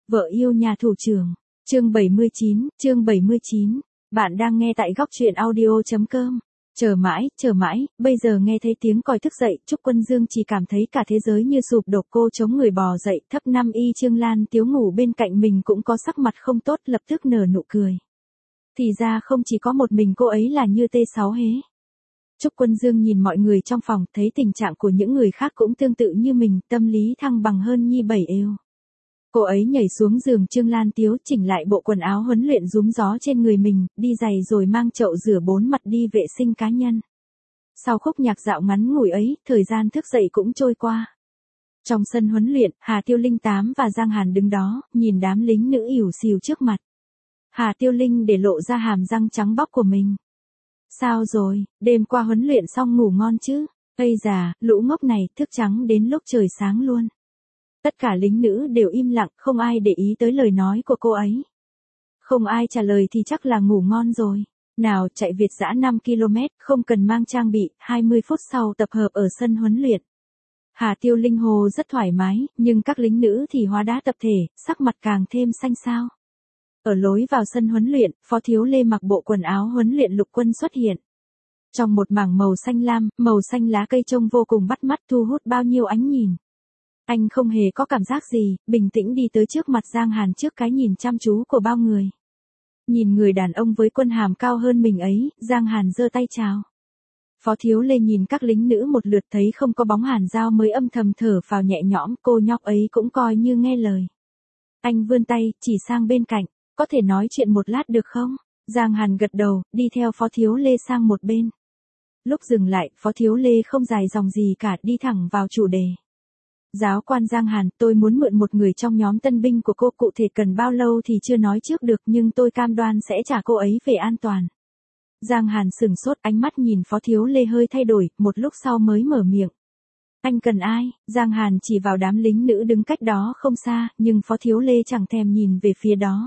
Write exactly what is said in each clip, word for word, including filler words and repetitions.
Vợ yêu nhà thủ trưởng. Chương bảy mươi chín, chương bảy mươi chín. Bạn đang nghe tại góc truyện audio chấm com. Chờ mãi, chờ mãi, bây giờ nghe thấy tiếng còi thức dậy, Trúc Quân Dương chỉ cảm thấy cả thế giới như sụp đổ. Cô chống người bò dậy, thấp năm y Trương Lan Tiếu ngủ bên cạnh mình cũng có sắc mặt không tốt, lập tức nở nụ cười. Thì ra không chỉ có một mình cô ấy là như T sáu hế. Trúc Quân Dương nhìn mọi người trong phòng, thấy tình trạng của những người khác cũng tương tự như mình, tâm lý thăng bằng hơn Nhi bảy êu. Cô ấy nhảy xuống giường Trương Lan Tiếu, chỉnh lại bộ quần áo huấn luyện rúm gió trên người mình, đi giày rồi mang chậu rửa bốn mặt đi vệ sinh cá nhân. Sau khúc nhạc dạo ngắn ngủi ấy, thời gian thức dậy cũng trôi qua. Trong sân huấn luyện, Hà Tiêu Linh Tám và Giang Hàn đứng đó, nhìn đám lính nữ ỉu xìu trước mặt. Hà Tiêu Linh để lộ ra hàm răng trắng bóc của mình. Sao rồi, đêm qua huấn luyện xong ngủ ngon chứ? Ây già, lũ ngốc này, thức trắng đến lúc trời sáng luôn. Tất cả lính nữ đều im lặng, không ai để ý tới lời nói của cô ấy. Không ai trả lời thì chắc là ngủ ngon rồi. Nào, chạy Việt dã năm ki lô mét, không cần mang trang bị, hai mươi phút sau tập hợp ở sân huấn luyện. Hà Tiêu Linh Hồ rất thoải mái, nhưng các lính nữ thì hóa đá tập thể, sắc mặt càng thêm xanh xao. Ở lối vào sân huấn luyện, Phó Thiếu Lê mặc bộ quần áo huấn luyện lục quân xuất hiện. Trong một mảng màu xanh lam, màu xanh lá cây trông vô cùng bắt mắt, thu hút bao nhiêu ánh nhìn. Anh không hề có cảm giác gì, bình tĩnh đi tới trước mặt Giang Hàn trước cái nhìn chăm chú của bao người. Nhìn người đàn ông với quân hàm cao hơn mình ấy, Giang Hàn giơ tay chào. Phó Thiếu Lê nhìn các lính nữ một lượt thấy không có bóng Hàn Giao mới âm thầm thở phào nhẹ nhõm, cô nhóc ấy cũng coi như nghe lời. Anh vươn tay, chỉ sang bên cạnh, có thể nói chuyện một lát được không? Giang Hàn gật đầu, đi theo Phó Thiếu Lê sang một bên. Lúc dừng lại, Phó Thiếu Lê không dài dòng gì cả, đi thẳng vào chủ đề. Giáo quan Giang Hàn, tôi muốn mượn một người trong nhóm tân binh của cô, cụ thể cần bao lâu thì chưa nói trước được, nhưng tôi cam đoan sẽ trả cô ấy về an toàn. Giang Hàn sửng sốt, ánh mắt nhìn Phó Thiếu Lê hơi thay đổi, một lúc sau mới mở miệng. Anh cần ai? Giang Hàn chỉ vào đám lính nữ đứng cách đó không xa, nhưng Phó Thiếu Lê chẳng thèm nhìn về phía đó.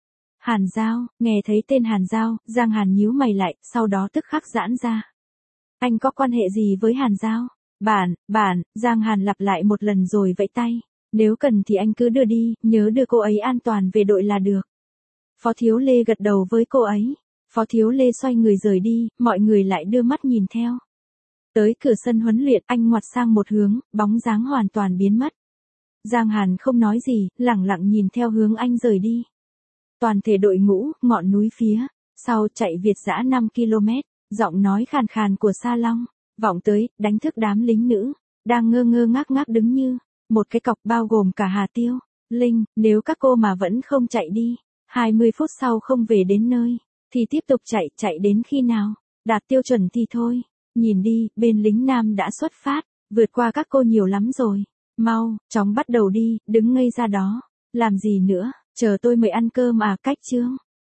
Hàn Giao, nghe thấy tên Hàn Giao, Giang Hàn nhíu mày lại, sau đó tức khắc giãn ra. Anh có quan hệ gì với Hàn Giao? Bản, bản, Giang Hàn lặp lại một lần rồi vẫy tay. Nếu cần thì anh cứ đưa đi, nhớ đưa cô ấy an toàn về đội là được. Phó Thiếu Lê gật đầu với cô ấy. Phó Thiếu Lê xoay người rời đi, mọi người lại đưa mắt nhìn theo. Tới cửa sân huấn luyện, anh ngoặt sang một hướng, bóng dáng hoàn toàn biến mất. Giang Hàn không nói gì, lẳng lặng nhìn theo hướng anh rời đi. Toàn thể đội ngũ, ngọn núi phía sau chạy Việt dã năm ki lô mét, giọng nói khàn khàn của Sa Long vọng tới, đánh thức đám lính nữ đang ngơ ngơ ngác ngác đứng như một cái cọc, bao gồm cả Hà Tiêu Linh. Nếu các cô mà vẫn không chạy đi, hai mươi phút sau không về đến nơi, thì tiếp tục chạy, chạy đến khi nào đạt tiêu chuẩn thì thôi. Nhìn đi, bên lính nam đã xuất phát, vượt qua các cô nhiều lắm rồi. Mau, chóng bắt đầu đi, đứng ngây ra đó làm gì nữa? Chờ tôi mời ăn cơm à? Cách chương